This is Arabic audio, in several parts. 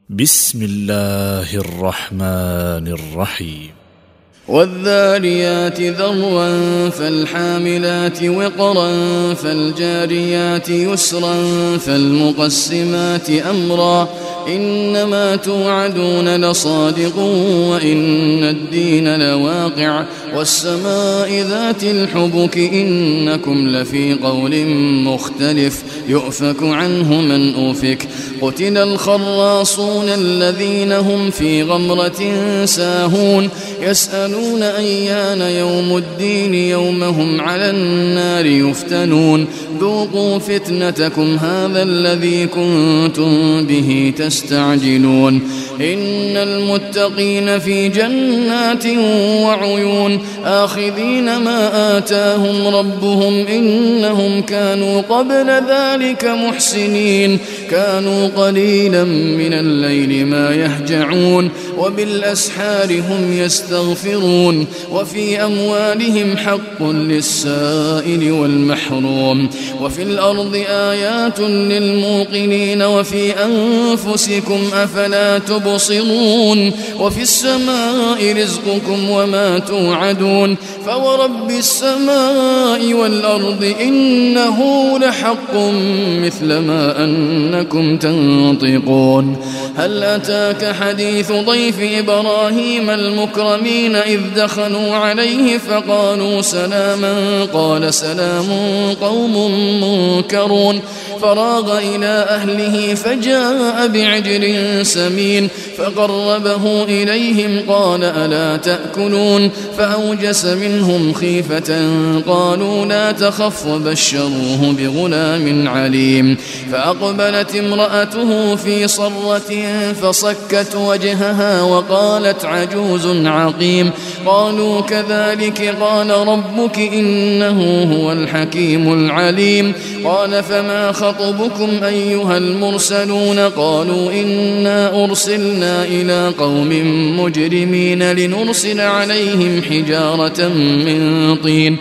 بسم الله الرحمن الرحيم والذاريات ذروا فالحاملات وقرا فالجاريات يسرا فالمقسمات أمرا إنما توعدون لصادق وإن الدين لواقع والسماء ذات الحبك إنكم لفي قول مختلف يؤفك عنه من أوفك قتل الخراصون الذين هم في غمرة ساهون يسألون أيان يوم الدين يوم هم على النار يفتنون ذوقوا فتنتكم هذا الذي كنتم به تستعجلون إن المتقين في جنات وعيون آخذين ما آتاهم ربهم إنهم كانوا قبل ذلك محسنين كانوا قليلا من الليل ما يهجعون وبالأسحار هم يستغفرون وفي أموالهم حق للسائل والمحروم وفي الأرض آيات للموقنين وفي أنفسكم أفلا تبصرون وفي السماء رزقكم وما توعدون فورب السماء والأرض إنه لحق مثل ما أنكم تنطقون هل أتاك حديث ضيف إبراهيم المكرمين إذ دخلوا عليه فقالوا سلاما قال سلام قوم منكرون فراغ إلى أهله فجاء بعجل سمين فقربه إليهم قال ألا تأكلون فأوجس منهم خيفة قالوا لا تخف وبشروه بغلام عليم فأقبلت امرأته في صرة فصكت وجهها وقالت عجوز عقيم قالوا كذلك قال ربك إنه هو الحكيم العليم قال فما خطبكم أيها المرسلون قالوا إنا أرسلنا إلى قوم مجرمين لنرسل عليهم حجارة من طين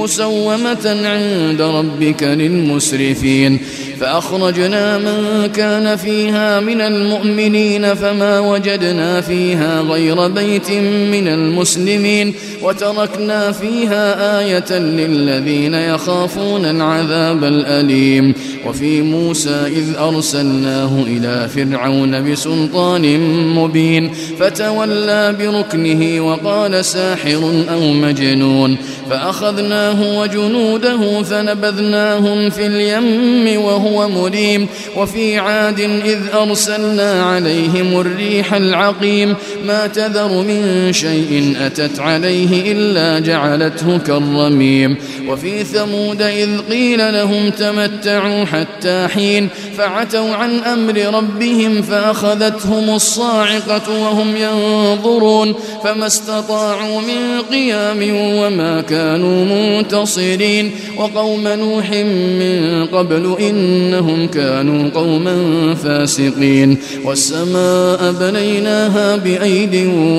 مسومة عند ربك للمسرفين فأخرجنا من كان فيها من المؤمنين فما وجدنا فيها غير بيت من المسلمين وتركنا فيها آية للذين يخافون العذاب الأليم وفي موسى إذ أرسلناه إلى فرعون بسلطان مبين فتولى بركنه وقال ساحر أو مجنون فأخذناه وجنوده فنبذناهم في اليم وهو مليم وفي عاد إذ أرسلنا عليهم الريح العقيم ما تذر من شيء أتت عليه إلا جعلته كالرميم وفي ثمود إذ قيل لهم تمتعوا حتى حين فعتوا عن أمر ربهم فأخذتهم الصاعقة وهم ينظرون فما استطاعوا من قيام وما كانوا منتصرين وقوم نوح من قبل إنهم كانوا قوما فاسقين والسماء بنيناها بأيد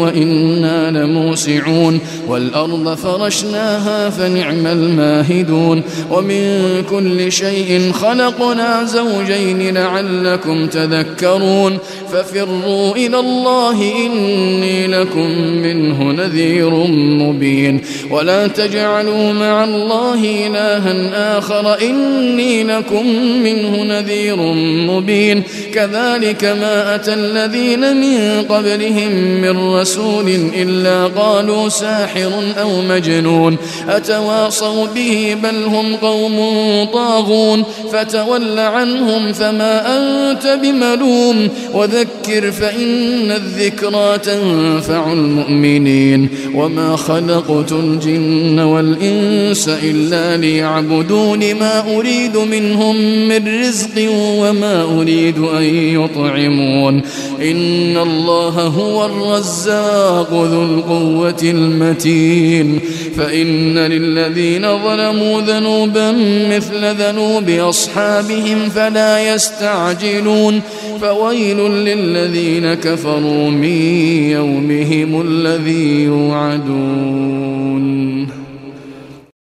وإنا لموسعون والأرض فرشناها فنعم الماهدون ومن كل شيء خلقنا زوجين لعلكم تذكرون ففروا إلى الله إني لكم منه نذير مبين ولا تجعلوا مع الله إلها آخر إني لكم منه نذير مبين كذلك ما أتى الذين من قبلهم من رسول إلا قالوا ساحر أو مجنون أتواصوا به بل هم قوم طاغون فتول عنهم فما أنت بملوم وذكر فإن الذكرى تنفع المؤمنين وما خلقت الجن والإنس إلا ليعبدون ما أريد منهم من رزق وما أريد أن يطعمون إن الله هو الرزاق ذو القوة المتين فإن للذين ظلموا ذنوبا مثل ذنوب أصحابهم فلا يستعجلون فويل للذين كفروا من يومهم الذي يوعدون